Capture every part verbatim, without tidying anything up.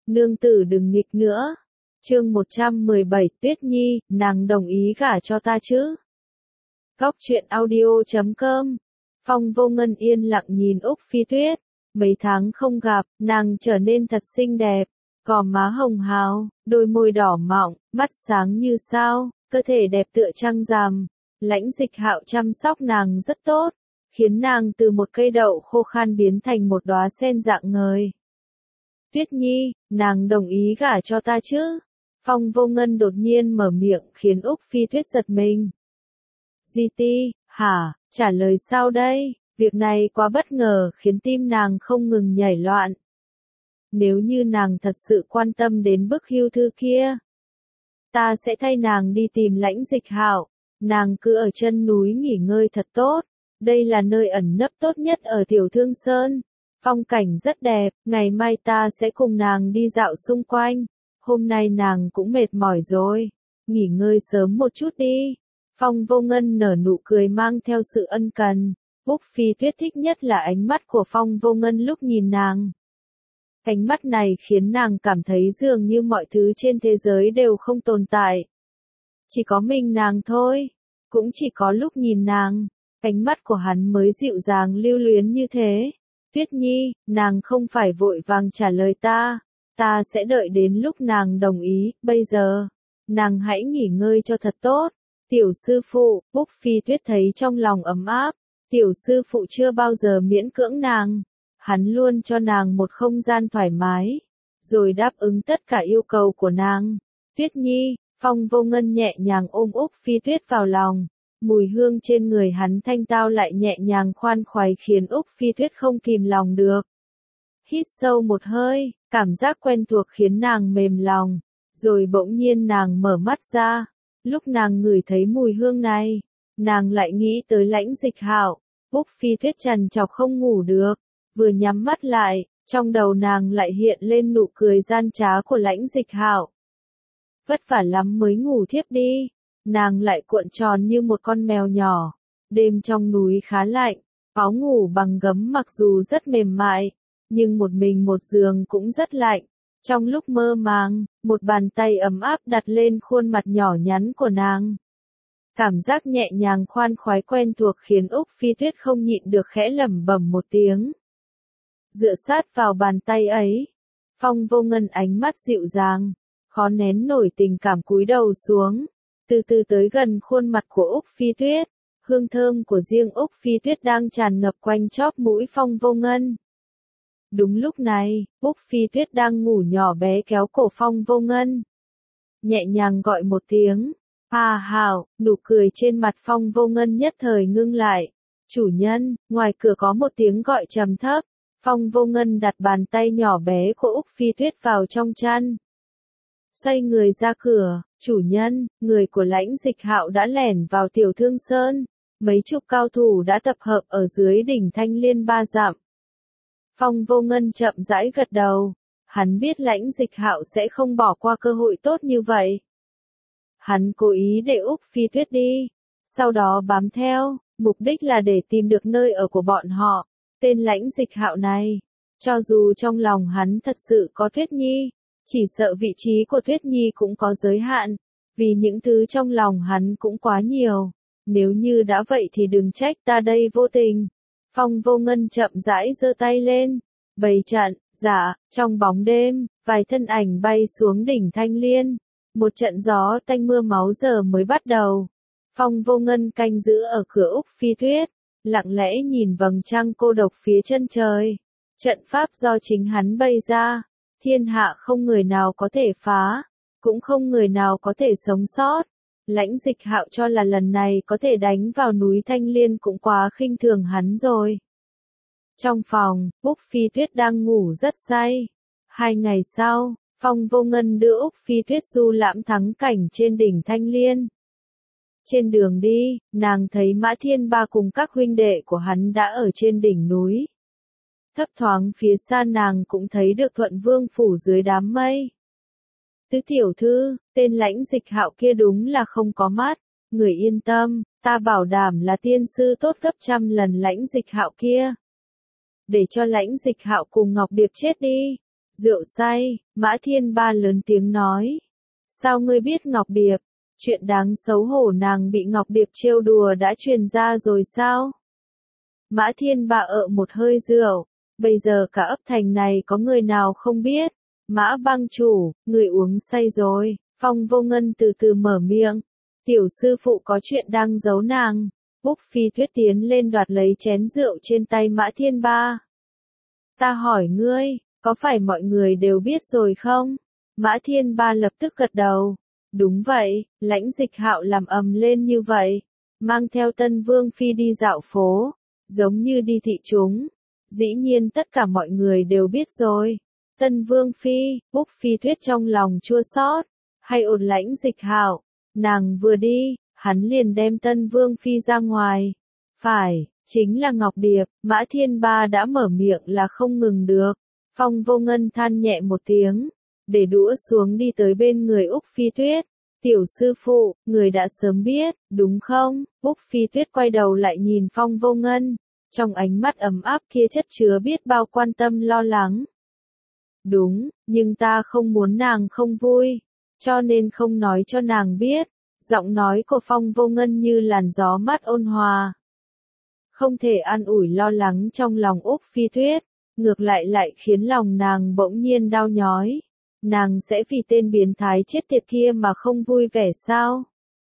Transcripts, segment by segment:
nương tử đừng nghịch nữa. Chương một trăm mười bảy, Tuyết Nhi, nàng đồng ý gả cho ta chứ? Góc truyện audio chấm com. Phong Vô Ngân yên lặng nhìn Úc Phi Tuyết, mấy tháng không gặp, nàng trở nên thật xinh đẹp, gò má hồng hào, đôi môi đỏ mọng, mắt sáng như sao, cơ thể đẹp tựa trăng rằm. Lãnh Dịch Hạo chăm sóc nàng rất tốt, khiến nàng từ một cây đậu khô khan biến thành một đóa sen rạng ngời. Tuyết Nhi, nàng đồng ý gả cho ta chứ? Phong Vô Ngân đột nhiên mở miệng khiến Úc Phi Tuyết giật mình. Di Ti, hả, trả lời sao đây? Việc này quá bất ngờ khiến tim nàng không ngừng nhảy loạn. Nếu như nàng thật sự quan tâm đến bức hưu thư kia, ta sẽ thay nàng đi tìm Lãnh Dịch Hạo. Nàng cứ ở chân núi nghỉ ngơi thật tốt. Đây là nơi ẩn nấp tốt nhất ở Tiểu Thương Sơn. Phong cảnh rất đẹp, ngày mai ta sẽ cùng nàng đi dạo xung quanh. Hôm nay nàng cũng mệt mỏi rồi, nghỉ ngơi sớm một chút đi. Phong Vô Ngân nở nụ cười mang theo sự ân cần. Úc Phi Tuyết thích nhất là ánh mắt của Phong Vô Ngân lúc nhìn nàng. Ánh mắt này khiến nàng cảm thấy dường như mọi thứ trên thế giới đều không tồn tại. Chỉ có mình nàng thôi, cũng chỉ có lúc nhìn nàng, ánh mắt của hắn mới dịu dàng lưu luyến như thế. Tuyết Nhi, nàng không phải vội vàng trả lời ta, ta sẽ đợi đến lúc nàng đồng ý, bây giờ, nàng hãy nghỉ ngơi cho thật tốt. Tiểu sư phụ, Úc Phi Tuyết thấy trong lòng ấm áp, tiểu sư phụ chưa bao giờ miễn cưỡng nàng, hắn luôn cho nàng một không gian thoải mái, rồi đáp ứng tất cả yêu cầu của nàng. Tuyết Nhi, Phong Vô Ngân nhẹ nhàng ôm Úc Phi Tuyết vào lòng, mùi hương trên người hắn thanh tao lại nhẹ nhàng khoan khoái khiến Úc Phi Tuyết không kìm lòng được. Hít sâu một hơi, cảm giác quen thuộc khiến nàng mềm lòng, rồi bỗng nhiên nàng mở mắt ra. Lúc nàng ngửi thấy mùi hương này, nàng lại nghĩ tới Lãnh Dịch Hạo. Úc Phi Tuyết trằn trọc không ngủ được, vừa nhắm mắt lại, trong đầu nàng lại hiện lên nụ cười gian trá của Lãnh Dịch Hạo. Vất vả lắm mới ngủ thiếp đi, nàng lại cuộn tròn như một con mèo nhỏ. Đêm trong núi khá lạnh, áo ngủ bằng gấm mặc dù rất mềm mại, nhưng một mình một giường cũng rất lạnh. Trong lúc mơ màng, một bàn tay ấm áp đặt lên khuôn mặt nhỏ nhắn của nàng. Cảm giác nhẹ nhàng khoan khoái quen thuộc khiến Úc Phi Tuyết không nhịn được khẽ lẩm bẩm một tiếng. Dựa sát vào bàn tay ấy, Phong Vô Ngân ánh mắt dịu dàng, khó nén nổi tình cảm cúi đầu xuống, từ từ tới gần khuôn mặt của Úc Phi Tuyết. Hương thơm của riêng Úc Phi Tuyết đang tràn ngập quanh chóp mũi Phong Vô Ngân. Đúng lúc này, Úc Phi Tuyết đang ngủ nhỏ bé kéo cổ Phong Vô Ngân, nhẹ nhàng gọi một tiếng. À hảo, nụ cười trên mặt Phong Vô Ngân nhất thời ngưng lại. Chủ nhân, ngoài cửa có một tiếng gọi trầm thấp. Phong Vô Ngân đặt bàn tay nhỏ bé của Úc Phi Tuyết vào trong chăn, xoay người ra cửa. Chủ nhân, người của Lãnh Dịch Hạo đã lẻn vào Tiểu Thương Sơn. Mấy chục cao thủ đã tập hợp ở dưới đỉnh Thanh Liên ba dặm. Phong Vô Ngân chậm rãi gật đầu. Hắn biết Lãnh Dịch Hạo sẽ không bỏ qua cơ hội tốt như vậy. Hắn cố ý để Úc Phi Tuyết đi, sau đó bám theo, mục đích là để tìm được nơi ở của bọn họ. Tên Lãnh Dịch Hạo này, cho dù trong lòng hắn thật sự có Tuyết Nhi, chỉ sợ vị trí của Tuyết Nhi cũng có giới hạn, vì những thứ trong lòng hắn cũng quá nhiều. Nếu như đã vậy thì đừng trách ta đây vô tình. Phong Vô Ngân chậm rãi giơ tay lên, bày trận. Dạ, trong bóng đêm, vài thân ảnh bay xuống đỉnh Thanh Liên. Một trận gió tanh mưa máu giờ mới bắt đầu. Phong Vô Ngân canh giữ ở cửa Úc Phi Tuyết, lặng lẽ nhìn vầng trăng cô độc phía chân trời. Trận pháp do chính hắn bày ra, thiên hạ không người nào có thể phá, cũng không người nào có thể sống sót. Lãnh Dịch Hạo cho là lần này có thể đánh vào núi Thanh Liên cũng quá khinh thường hắn rồi. Trong phòng, Úc Phi Tuyết đang ngủ rất say. Hai ngày sau, Phong Vô Ngân đưa Úc Phi Tuyết du lãm thắng cảnh trên đỉnh Thanh Liên. Trên đường đi, nàng thấy Mã Thiên Ba cùng các huynh đệ của hắn đã ở trên đỉnh núi. Thấp thoáng phía xa nàng cũng thấy được Thuận Vương phủ dưới đám mây. Tứ tiểu thư, tên Lãnh Dịch Hạo kia đúng là không có mắt. Người yên tâm, ta bảo đảm là tiên sư tốt gấp trăm lần Lãnh Dịch Hạo kia. Để cho Lãnh Dịch Hạo cùng Ngọc Điệp chết đi, Rượu say, Mã Thiên Ba lớn tiếng nói. Sao ngươi biết Ngọc Điệp? Chuyện đáng xấu hổ nàng bị Ngọc Điệp trêu đùa đã truyền ra rồi sao? Mã Thiên Ba ợ một hơi rượu. Bây giờ cả ấp thành này có người nào không biết? Mã bang chủ, người uống say rồi. Phong Vô Ngân từ từ mở miệng. Tiểu sư phụ có chuyện đang giấu nàng. Úc Phi Tuyết tiến lên đoạt lấy chén rượu trên tay Mã Thiên Ba. Ta hỏi ngươi, có phải mọi người đều biết rồi không? Mã Thiên Ba lập tức gật đầu. Đúng vậy, Lãnh Dịch Hạo làm ầm lên như vậy. Mang theo Tân Vương Phi đi dạo phố. Giống như đi thị chúng. Dĩ nhiên tất cả mọi người đều biết rồi. Tân Vương Phi, Úc Phi Tuyết trong lòng chua xót. Hay ổn Lãnh Dịch Hạo. Nàng vừa đi, hắn liền đem Tân Vương Phi ra ngoài. Phải, chính là Ngọc Điệp. Mã Thiên Ba đã mở miệng là không ngừng được. Phong Vô Ngân than nhẹ một tiếng. Để đũa xuống đi tới bên người Úc Phi Tuyết. Tiểu sư phụ, người đã sớm biết, đúng không? Úc Phi Tuyết quay đầu lại nhìn Phong Vô Ngân. Trong ánh mắt ấm áp kia chất chứa biết bao quan tâm lo lắng. Đúng, nhưng ta không muốn nàng không vui. Cho nên không nói cho nàng biết. Giọng nói của Phong Vô Ngân như làn gió mát ôn hòa. Không thể an ủi lo lắng trong lòng Úc Phi Tuyết. Ngược lại lại khiến lòng nàng bỗng nhiên đau nhói. Nàng sẽ vì tên biến thái chết tiệt kia mà không vui vẻ sao?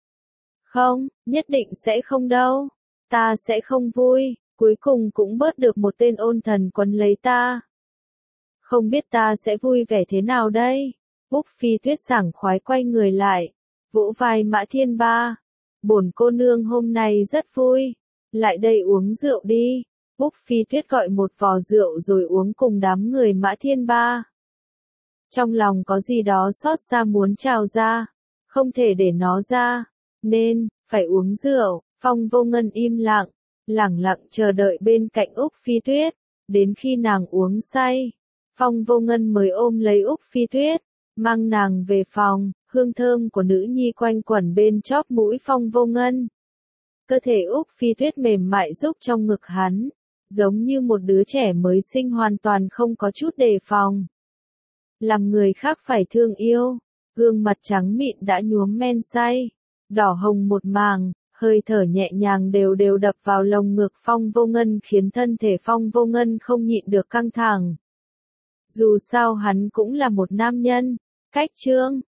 Không, nhất định sẽ không đâu. Ta sẽ không vui, cuối cùng cũng bớt được một tên ôn thần quấn lấy ta. Không biết ta sẽ vui vẻ thế nào đây? Úc Phi Tuyết sảng khoái quay người lại, vỗ vai Mã Thiên Ba. Bổn cô nương hôm nay rất vui, lại đây uống rượu đi. Úc Phi Tuyết gọi một vò rượu rồi uống cùng đám người Mã Thiên Ba. Trong lòng có gì đó xót xa muốn trào ra, không thể để nó ra, nên, phải uống rượu. Phong Vô Ngân im lặng, lẳng lặng chờ đợi bên cạnh Úc Phi Tuyết, đến khi nàng uống say. Phong Vô Ngân mới ôm lấy Úc Phi Tuyết, mang nàng về phòng, hương thơm của nữ nhi quanh quẩn bên chóp mũi Phong Vô Ngân. Cơ thể Úc Phi Tuyết mềm mại rúc trong ngực hắn, giống như một đứa trẻ mới sinh hoàn toàn không có chút đề phòng. Làm người khác phải thương yêu, gương mặt trắng mịn đã nhuốm men say, đỏ hồng một màng, hơi thở nhẹ nhàng đều đều đập vào lồng ngực Phong Vô Ngân khiến thân thể Phong Vô Ngân không nhịn được căng thẳng. Dù sao hắn cũng là một nam nhân. Cách chương